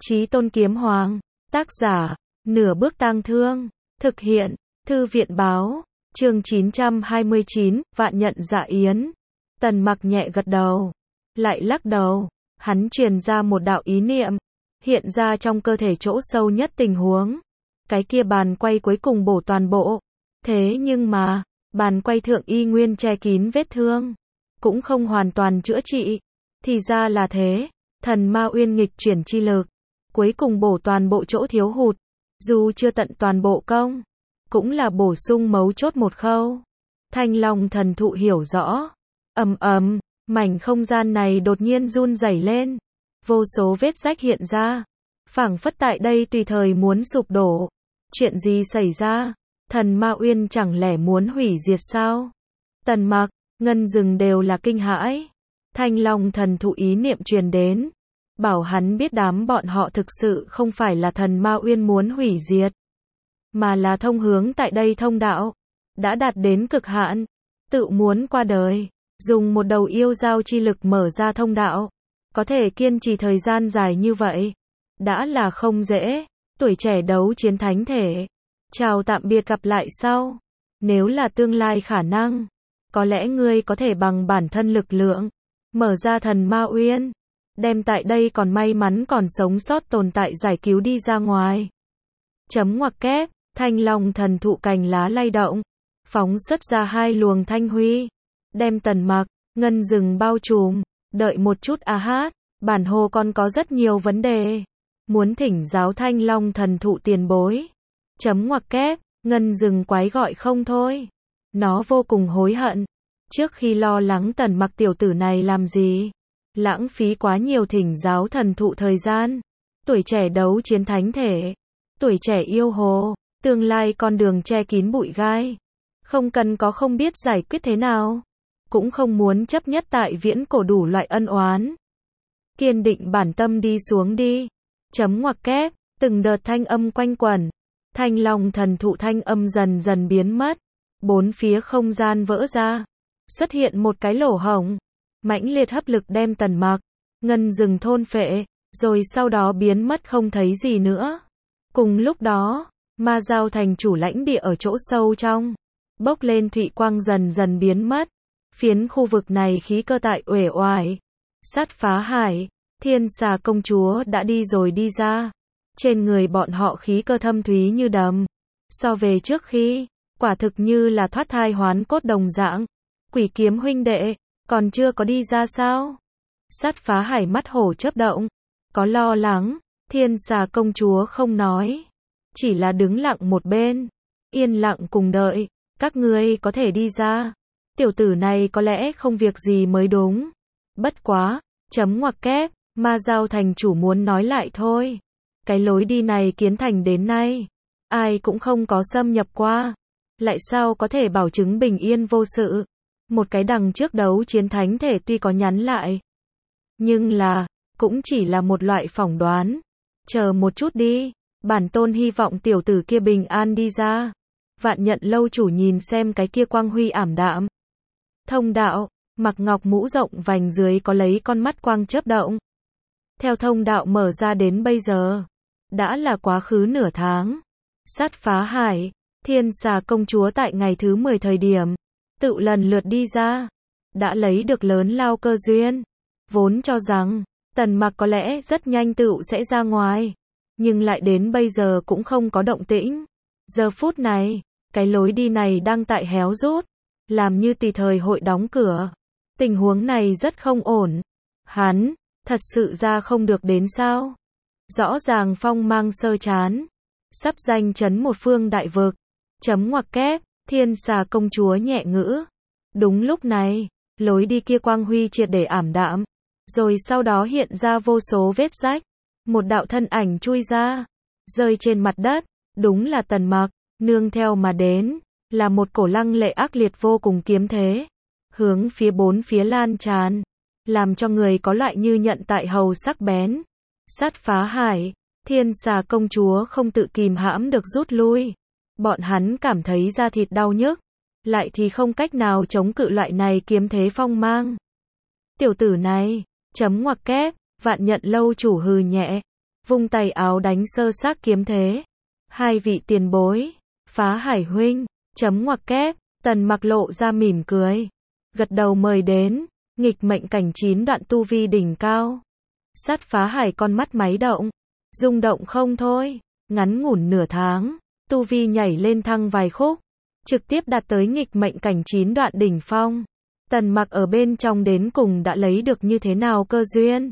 Chí Tôn Kiếm Hoàng, tác giả, Nửa Bước Tang Thương, thực hiện, Thư viện báo, chương 929, Vạn Nhận Dạ Yến. Tần Mặc nhẹ gật đầu, lại lắc đầu, hắn truyền ra một đạo ý niệm, hiện ra trong cơ thể chỗ sâu nhất tình huống. Cái kia bàn quay cuối cùng bổ toàn bộ, thế nhưng mà, bàn quay thượng y nguyên che kín vết thương, cũng không hoàn toàn chữa trị. Thì ra là thế, thần ma uyên nghịch chuyển chi lực, cuối cùng bổ toàn bộ chỗ thiếu hụt, dù chưa tận toàn bộ công, cũng là bổ sung mấu chốt một khâu. Thanh Long thần thụ hiểu rõ, ầm ầm, mảnh không gian này đột nhiên run rẩy lên, vô số vết rách hiện ra, phảng phất tại đây tùy thời muốn sụp đổ. Chuyện gì xảy ra? Thần ma uyên chẳng lẽ muốn hủy diệt sao? Tần Mặc, Ngân Dừng đều là kinh hãi. Thanh Long thần thụ ý niệm truyền đến, bảo hắn biết đám bọn họ thực sự không phải là thần ma uyên muốn hủy diệt, mà là thông hướng tại đây thông đạo đã đạt đến cực hạn, tự muốn qua đời, dùng một đầu yêu giao chi lực mở ra thông đạo, có thể kiên trì thời gian dài như vậy, đã là không dễ. Tuổi trẻ đấu chiến thánh thể, chào tạm biệt, gặp lại sau. Nếu là tương lai khả năng, có lẽ ngươi có thể bằng bản thân lực lượng mở ra thần ma uyên, đem tại đây còn may mắn còn sống sót tồn tại giải cứu đi ra ngoài. Chấm ngoặc kép, Thanh Long thần thụ cành lá lay động, phóng xuất ra hai luồng thanh huy, đem Tần Mặc, Ngân Dừng bao trùm. Đợi một chút a hát, bản hồ còn có rất nhiều vấn đề, muốn thỉnh giáo Thanh Long thần thụ tiền bối. Chấm ngoặc kép, Ngân Dừng quái gọi không thôi. Nó vô cùng hối hận, trước khi lo lắng Tần Mặc tiểu tử này làm gì, lãng phí quá nhiều thỉnh giáo thần thụ thời gian. Tuổi trẻ đấu chiến thánh thể, tuổi trẻ yêu hồ, tương lai con đường che kín bụi gai, không cần có không biết giải quyết thế nào, cũng không muốn chấp nhất tại viễn cổ đủ loại ân oán. Kiên định bản tâm đi xuống đi. Chấm ngoặc kép, từng đợt thanh âm quanh quẩn, Thanh Long thần thụ thanh âm dần dần biến mất, bốn phía không gian vỡ ra, xuất hiện một cái lỗ hổng, mãnh liệt hấp lực đem Tần Mặc, Ngân Dừng thôn phệ, rồi sau đó biến mất không thấy gì nữa. Cùng lúc đó, Ma Giao thành chủ lãnh địa ở chỗ sâu trong, bốc lên thụy quang dần dần biến mất, phiến khu vực này khí cơ tại uể oải. Sát Phá Hải, Thiên Xà công chúa đã đi rồi đi ra, trên người bọn họ khí cơ thâm thúy như đầm, so về trước khi, quả thực như là thoát thai hoán cốt đồng dạng. Quỷ Kiếm huynh đệ, còn chưa có đi ra sao? Sát Phá Hải mắt hổ chớp động, có lo lắng. Thiên Xà công chúa không nói, chỉ là đứng lặng một bên, yên lặng cùng đợi. Các ngươi có thể đi ra, tiểu tử này có lẽ không việc gì mới đúng. Bất quá, chấm ngoặc kép, Ma Giao thành chủ muốn nói lại thôi. Cái lối đi này kiến thành đến nay, ai cũng không có xâm nhập qua, lại sao có thể bảo chứng bình yên vô sự. Một cái đằng trước đấu chiến thánh thể tuy có nhắn lại, nhưng là, cũng chỉ là một loại phỏng đoán. Chờ một chút đi, bản tôn hy vọng tiểu tử kia bình an đi ra. Vạn Nhận lâu chủ nhìn xem cái kia quang huy ảm đạm thông đạo, mặc ngọc mũ rộng vành dưới có lấy con mắt quang chớp động. Theo thông đạo mở ra đến bây giờ, đã là quá khứ nửa tháng. Sát Phá Hải, Thiên Xà công chúa tại ngày thứ 10 thời điểm, tự lần lượt đi ra, đã lấy được lớn lao cơ duyên. Vốn cho rằng, Tần Mặc có lẽ rất nhanh tự sẽ ra ngoài, nhưng lại đến bây giờ cũng không có động tĩnh. Giờ phút này, cái lối đi này đang tại héo rút, làm như tùy thời hội đóng cửa. Tình huống này rất không ổn. Hắn, thật sự ra không được đến sao? Rõ ràng phong mang sơ chán, sắp danh chấn một phương đại vực. Chấm ngoặc kép, Thiên Xà công chúa nhẹ ngữ. Đúng lúc này, lối đi kia quang huy triệt để ảm đạm, rồi sau đó hiện ra vô số vết rách. Một đạo thân ảnh chui ra, rơi trên mặt đất, đúng là Tần Mặc. Nương theo mà đến, là một cổ lăng lệ ác liệt vô cùng kiếm thế, hướng phía bốn phía lan tràn, làm cho người có loại như nhận tại hầu sắc bén. Sát Phá Hải, Thiên Xà công chúa không tự kìm hãm được rút lui. Bọn hắn cảm thấy da thịt đau nhức, lại thì không cách nào chống cự loại này kiếm thế phong mang. Tiểu tử này, chấm ngoặc kép, Vạn Nhận lâu chủ hừ nhẹ, vung tay áo đánh sơ xác kiếm thế. Hai vị tiền bối, Phá Hải huynh, chấm ngoặc kép, Tần Mặc lộ ra mỉm cười, gật đầu mời đến, nghịch mệnh cảnh 9 đoạn tu vi đỉnh cao. Sát Phá Hải con mắt máy động, rung động không thôi, ngắn ngủn nửa tháng, tu vi nhảy lên thăng vài khúc, trực tiếp đạt tới nghịch mệnh cảnh 9 đoạn đỉnh phong. Tần Mặc ở bên trong đến cùng đã lấy được như thế nào cơ duyên?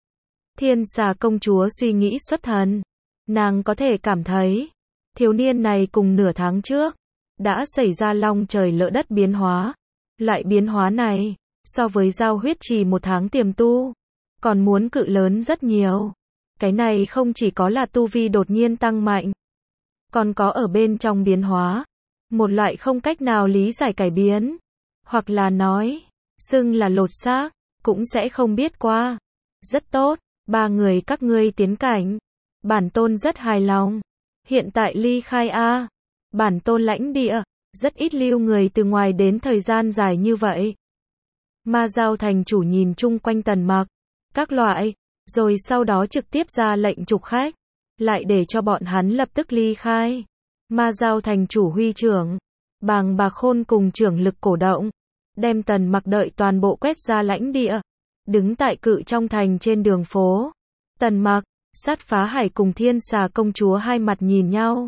Thiên Xà công chúa suy nghĩ xuất thần, nàng có thể cảm thấy, thiếu niên này cùng nửa tháng trước, đã xảy ra long trời lỡ đất biến hóa. Loại biến hóa này, so với giao huyết trì 1 tháng tiềm tu, còn muốn cự lớn rất nhiều. Cái này không chỉ có là tu vi đột nhiên tăng mạnh, còn có ở bên trong biến hóa, một loại không cách nào lý giải cải biến, hoặc là nói, xưng là lột xác, cũng sẽ không biết qua. Rất tốt, 3 người các ngươi tiến cảnh, bản tôn rất hài lòng. Hiện tại ly khai a, bản tôn lãnh địa, rất ít lưu người từ ngoài đến thời gian dài như vậy. Ma Giao thành chủ nhìn chung quanh Tần Mặc, các loại, rồi sau đó trực tiếp ra lệnh trục khách, lại để cho bọn hắn lập tức ly khai. Ma Giao thành chủ huy trưởng, bàng bạc khôn cùng trưởng lực cổ động, đem Tần Mặc đợi toàn bộ quét ra lãnh địa, đứng tại cự trong thành trên đường phố. Tần Mặc, Sát Phá Hải cùng Thiên Xà công chúa hai mặt nhìn nhau,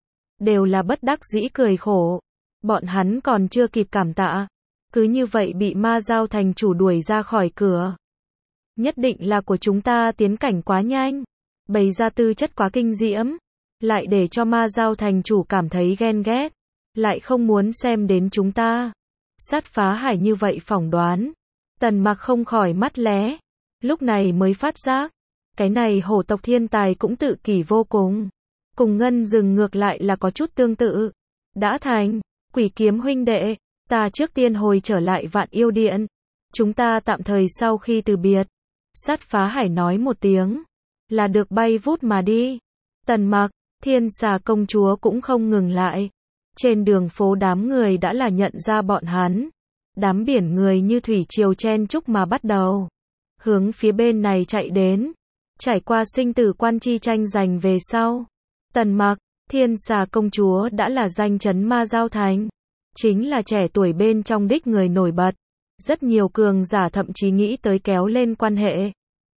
đều là bất đắc dĩ cười khổ. Bọn hắn còn chưa kịp cảm tạ, cứ như vậy bị Ma Giao thành chủ đuổi ra khỏi cửa. Nhất định là của chúng ta tiến cảnh quá nhanh, bày ra tư chất quá kinh diễm, lại để cho Ma Giao thành chủ cảm thấy ghen ghét, lại không muốn xem đến chúng ta. Sát Phá Hải như vậy phỏng đoán, Tần Mặc không khỏi mắt lé, lúc này mới phát giác, cái này hổ tộc thiên tài cũng tự kỷ vô cùng, cùng Ngân Rừng ngược lại là có chút tương tự. Đã thành, Quỷ Kiếm huynh đệ, ta trước tiên hồi trở lại Vạn Yêu Điện, chúng ta tạm thời sau khi từ biệt. Sát Phá Hải nói một tiếng, là được bay vút mà đi. Tần Mặc, Thiên Xà công chúa cũng không ngừng lại. Trên đường phố đám người đã là nhận ra bọn hắn. Đám biển người như thủy triều chen chúc mà bắt đầu hướng phía bên này chạy đến. Trải qua sinh tử quan chi tranh giành về sau, Tần Mặc, Thiên Xà công chúa đã là danh chấn Ma Giao thành, chính là trẻ tuổi bên trong đích người nổi bật. Rất nhiều cường giả thậm chí nghĩ tới kéo lên quan hệ.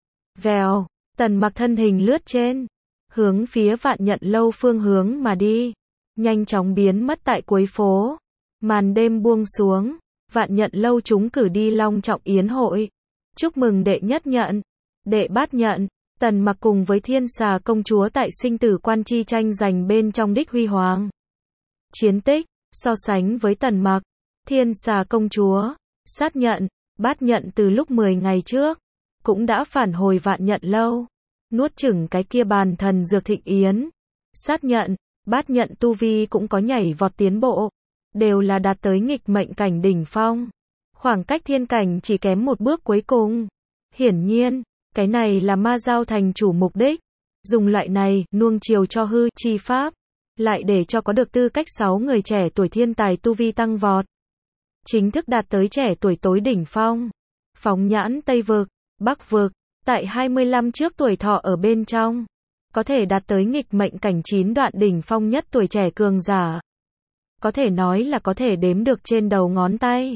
Vèo, Tần Mặc thân hình lướt trên, hướng phía Vạn Nhận lâu phương hướng mà đi, nhanh chóng biến mất tại cuối phố. Màn đêm buông xuống, Vạn Nhận lâu chúng cử đi long trọng yến hội, chúc mừng đệ nhất nhận, đệ bát nhận. Tần Mặc cùng với Thiên Xà công chúa tại sinh tử quan chi tranh giành bên trong đích huy hoàng. Chiến tích, so sánh với Tần Mặc, Thiên Xà công chúa, sát nhận, bát nhận từ lúc 10 ngày trước, cũng đã phản hồi Vạn Nhận lâu, nuốt chửng cái kia bàn thần dược thịnh yến. Sát nhận, bát nhận tu vi cũng có nhảy vọt tiến bộ, đều là đạt tới nghịch mệnh cảnh đỉnh phong. Khoảng cách thiên cảnh chỉ kém một bước cuối cùng. Hiển nhiên, cái này là Ma Giao thành chủ mục đích, dùng loại này nuông chiều cho hư chi pháp, lại để cho có được tư cách 6 người trẻ tuổi thiên tài tu vi tăng vọt, chính thức đạt tới trẻ tuổi tối đỉnh phong. Phóng nhãn Tây vực, Bắc vực, tại 25 trước tuổi thọ ở bên trong, có thể đạt tới nghịch mệnh cảnh 9 đoạn đỉnh phong nhất tuổi trẻ cường giả, có thể nói là có thể đếm được trên đầu ngón tay.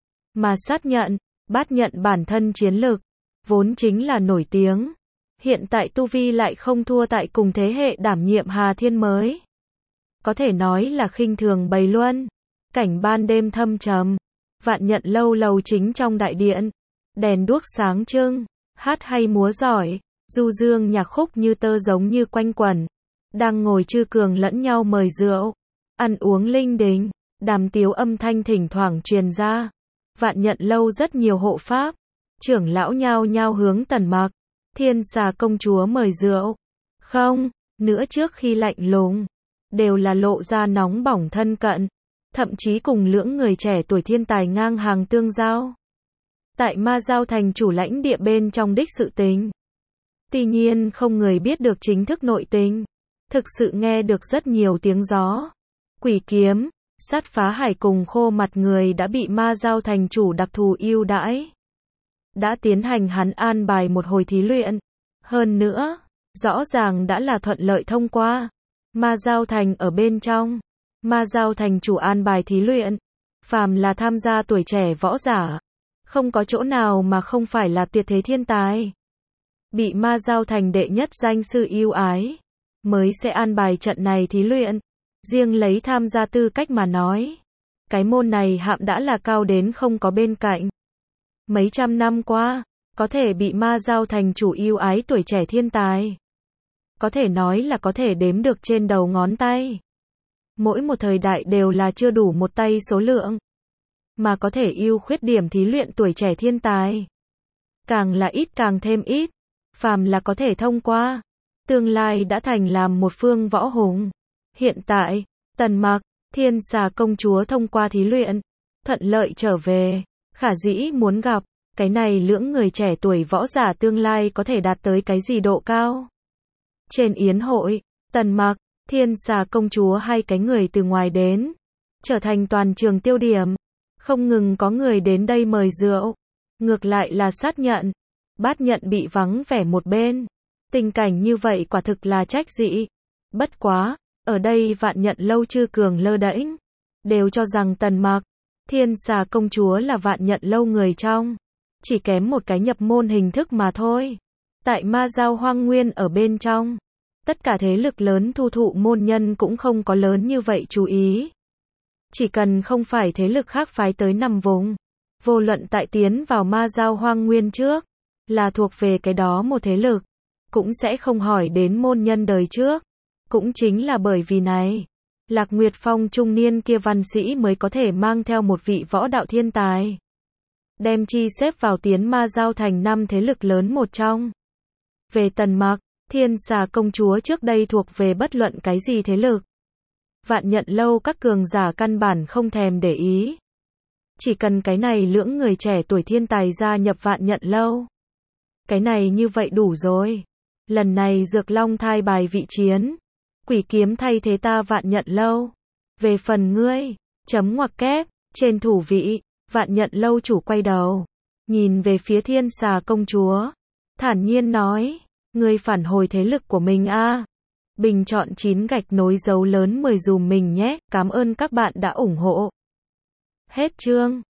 Mà sát nhận, bát nhận bản thân chiến lực vốn chính là nổi tiếng, hiện tại tu vi lại không thua tại cùng thế hệ đảm nhiệm Hà Thiên mới, có thể nói là khinh thường bày luân. Cảnh ban đêm thâm trầm, Vạn Nhận lâu lầu chính trong đại điện, đèn đuốc sáng trưng, hát hay múa giỏi, du dương nhạc khúc như tơ giống như quanh quẩn, đang ngồi chư cường lẫn nhau mời rượu, ăn uống linh đình, đàm tiếu âm thanh thỉnh thoảng truyền ra. Vạn Nhận lâu rất nhiều hộ pháp, trưởng lão nhao nhao hướng Tần Mặc, Thiên Xà công chúa mời rượu. Không, nữa trước khi lạnh lùng, đều là lộ ra nóng bỏng thân cận, thậm chí cùng lưỡng người trẻ tuổi thiên tài ngang hàng tương giao. Tại Ma Giao thành chủ lãnh địa bên trong đích sự tình, tuy nhiên không người biết được chính thức nội tình, thực sự nghe được rất nhiều tiếng gió. Quỷ Kiếm, Sát Phá Hải cùng Khô Mặt người đã bị Ma Giao thành chủ đặc thù ưu đãi, đã tiến hành hắn an bài một hồi thí luyện. Hơn nữa, rõ ràng đã là thuận lợi thông qua. Ma Giao Thành ở bên trong. Ma Giao Thành chủ an bài thí luyện. Phàm là tham gia tuổi trẻ võ giả. Không có chỗ nào mà không phải là tuyệt thế thiên tài. Bị Ma Giao Thành đệ nhất danh sư yêu ái. Mới sẽ an bài trận này thí luyện. Riêng lấy tham gia tư cách mà nói. Cái môn này hạng đã là cao đến không có bên cạnh. Mấy trăm năm qua, có thể bị Ma Giao Thành chủ yêu ái tuổi trẻ thiên tài. Có thể nói là có thể đếm được trên đầu ngón tay. Mỗi một thời đại đều là chưa đủ một tay số lượng. Mà có thể ưu khuyết điểm thí luyện tuổi trẻ thiên tài. Càng là ít càng thêm ít. Phàm là có thể thông qua. Tương lai đã thành làm một phương võ hùng. Hiện tại, Tần Mặc, Thiên Xà công chúa thông qua thí luyện. Thuận lợi trở về. Khả dĩ muốn gặp. Cái này lưỡng người trẻ tuổi võ giả tương lai có thể đạt tới cái gì độ cao. Trên yến hội, Tần Mặc, Thiên Xà công chúa hai cái người từ ngoài đến. Trở thành toàn trường tiêu điểm. Không ngừng có người đến đây mời rượu. Ngược lại là sát nhận. Bát nhận bị vắng vẻ một bên. Tình cảnh như vậy quả thực là trách dị. Bất quá, ở đây Vạn Nhận Lâu Chư Cường lơ đễnh. Đều cho rằng Tần Mặc, Thiên Xà công chúa là Vạn Nhận Lâu người trong. Chỉ kém một cái nhập môn hình thức mà thôi. Tại Ma Giao Hoang Nguyên ở bên trong. Tất cả thế lực lớn thu thụ môn nhân cũng không có lớn như vậy chú ý. Chỉ cần không phải thế lực khác phái tới nằm vùng. Vô luận tại tiến vào Ma Giao Hoang Nguyên trước. Là thuộc về cái đó một thế lực. Cũng sẽ không hỏi đến môn nhân đời trước. Cũng chính là bởi vì này. Lạc Nguyệt Phong trung niên kia văn sĩ mới có thể mang theo một vị võ đạo thiên tài. Đem chi xếp vào tiến Ma Giao thành 5 thế lực lớn một trong. Về Tần Mặc, Thiên Xà công chúa trước đây thuộc về bất luận cái gì thế lực. Vạn Nhận Lâu các cường giả căn bản không thèm để ý. Chỉ cần cái này lưỡng người trẻ tuổi thiên tài gia nhập Vạn Nhận Lâu. Cái này như vậy đủ rồi. Lần này Dược Long thai bài vị chiến. Quỷ kiếm thay thế ta Vạn Nhận Lâu. Về phần ngươi, chấm ngoặc kép, trên thủ vị, Vạn Nhận Lâu chủ quay đầu. Nhìn về phía Thiên Xà công chúa. Thản nhiên nói, ngươi phản hồi thế lực của mình a. Bình chọn 9 gạch nối dấu lớn 10 dùm mình nhé, cảm ơn các bạn đã ủng hộ. Hết chương.